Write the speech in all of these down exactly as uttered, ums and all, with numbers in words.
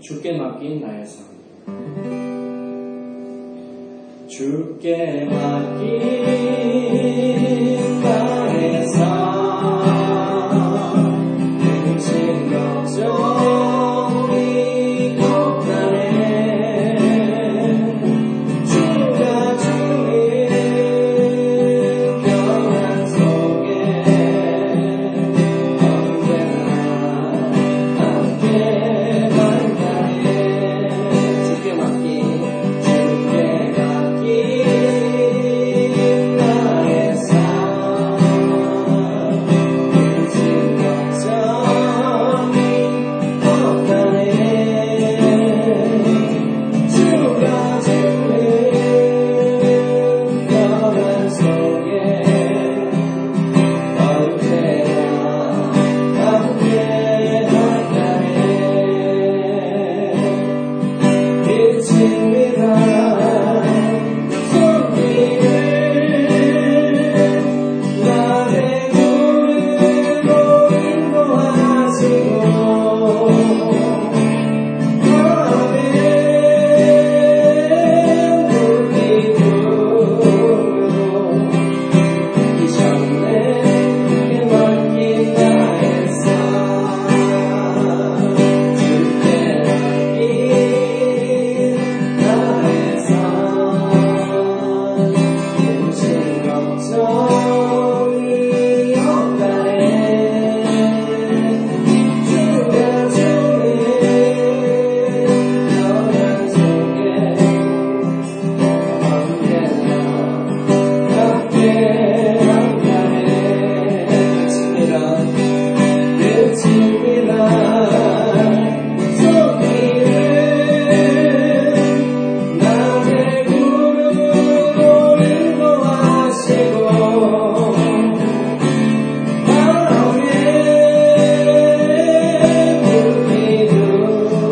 주께 맡긴 나의 삶. 주께 맡긴 나의 삶. 근심 걱정이 없다네. 주가 주님 평안 속에 언제나 함께 만나네. 주께 맡긴 주께 맡긴 나의 삶. 근심 걱정이 없다네. 주가 주님 평안 속에 언제나 함께 만나네. 빛입니다. 손길을 나의 구름으로 인도하시고 밤에 불빛으로 이셨네. 주께 맡긴 나의 삶. 주께 맡긴 나의 삶. 근심 걱정이 없다네. 주가 주님 평안 속에 언제나 함께 만나네. 끝입니다. 끝입니다. 손길을 나의 구름으로 인도하시고 밤에 불빛으로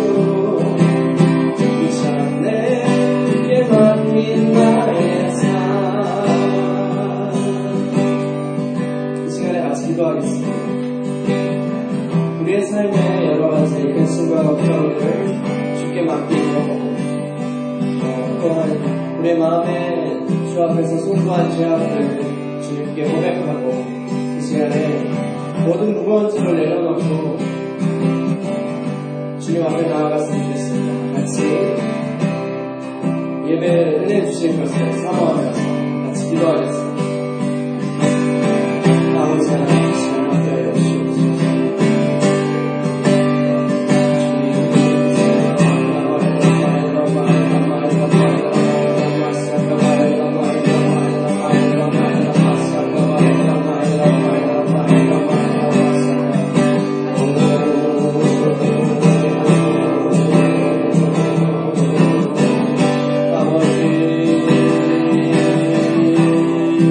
이셨네. 주께 맡긴 나의 삶. 이 시간에 같이 기도하겠습니다. 우리의 삶의 여러 가지 근심과 걱정을 주께 맡기고 어, 또한 우리의 마음에 주 앞에서 소소한 죄악을 주님께 고백하고 이 시간에 모든 무거운 짐을 내려놓고 주님 앞에 나아갔으면 좋겠습니다. 같이 예배 은혜 주실 것을 사모하면서 같이 기도하겠습니다. 아버지 하나님 주님 맡겨여 주시옵소서. 아버지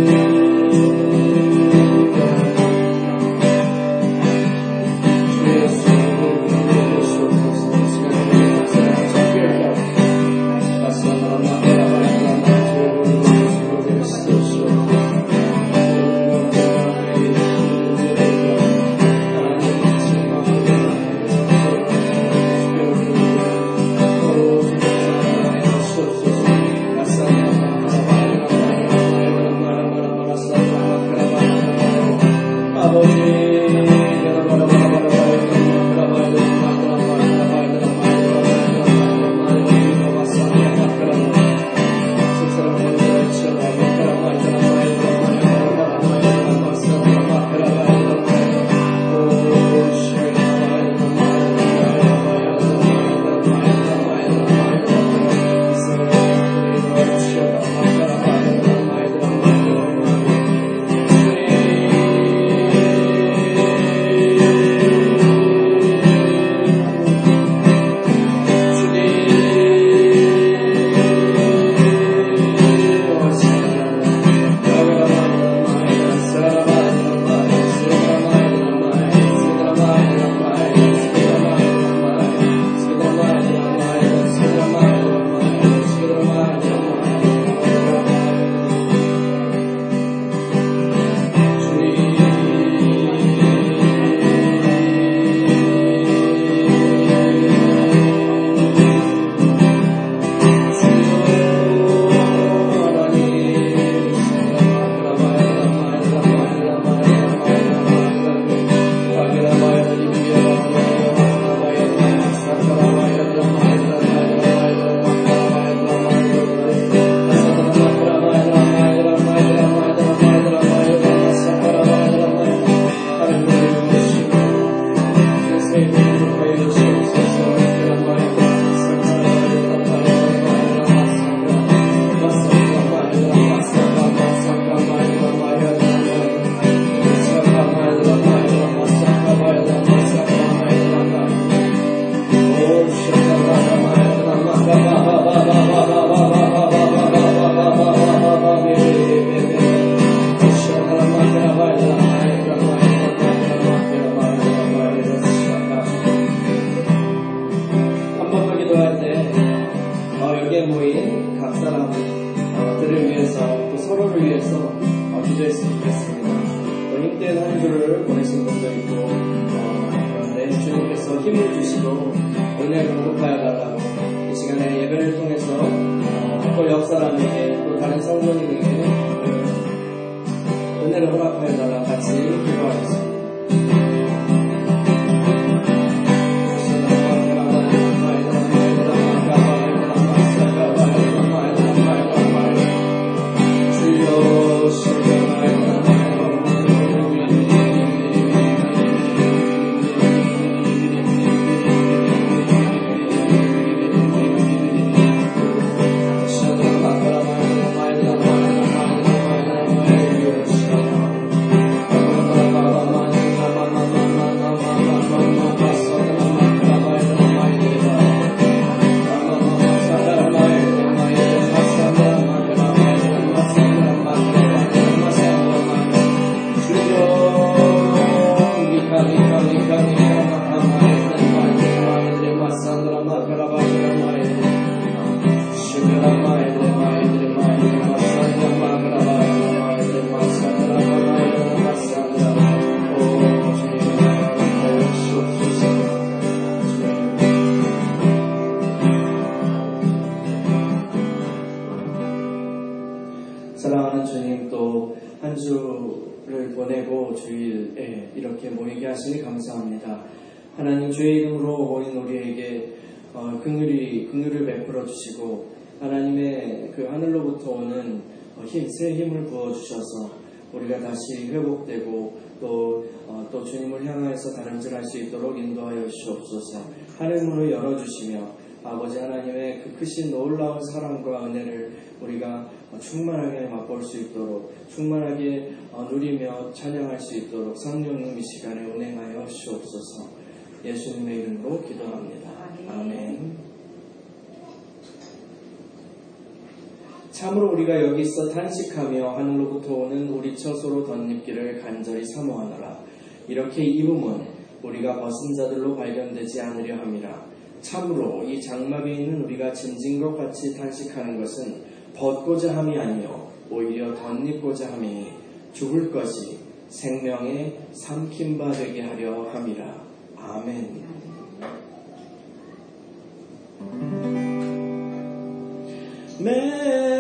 부분도 있고 어, 그런데 주님께서 힘을 주시고 은혜를 공급하여 달라고 이 시간에 예배를 통해서 어, 또 옆 사람에게 또 다른 성도님에게 은혜를 허락하여 달라 같이 기도하겠습니다. 사랑하는 주님, 또 한 주를 보내고 주일에 이렇게 모이게 하시니 감사합니다. 하나님, 주의 이름으로 모인 우리에게 어, 긍휼히 긍휼을 베풀어 주시고 하나님의 그 하늘로부터 오는 힘, 새 힘을 부어 주셔서 우리가 다시 회복되고 또, 어, 또 주님을 향하여서 다름질할 수 있도록 인도하여 주옵소서. 하늘문을 열어주시며 아버지 하나님의 그 크신 놀라운 사랑과 은혜를 우리가 충만하게 맛볼 수 있도록 충만하게 누리며 찬양할 수 있도록 성령님 이 시간에 운행하여 주옵소서. 예수님의 이름으로 기도합니다. 아멘. 참으로 우리가 여기서 탄식하며 하늘로부터 오는 우리 처소로 덧입기를 간절히 사모하노라. 이렇게 입음은 우리가 벗은 자들로 발견되지 않으려 함이라. 참으로 이 장막에 있는 우리가 짐진 것 같이 탄식하는 것은 벗고자 함이 아니요 오히려 덧입고자 함이니 죽을 것이 생명에 삼킨 바 되게 하려 함이라. 아멘. 매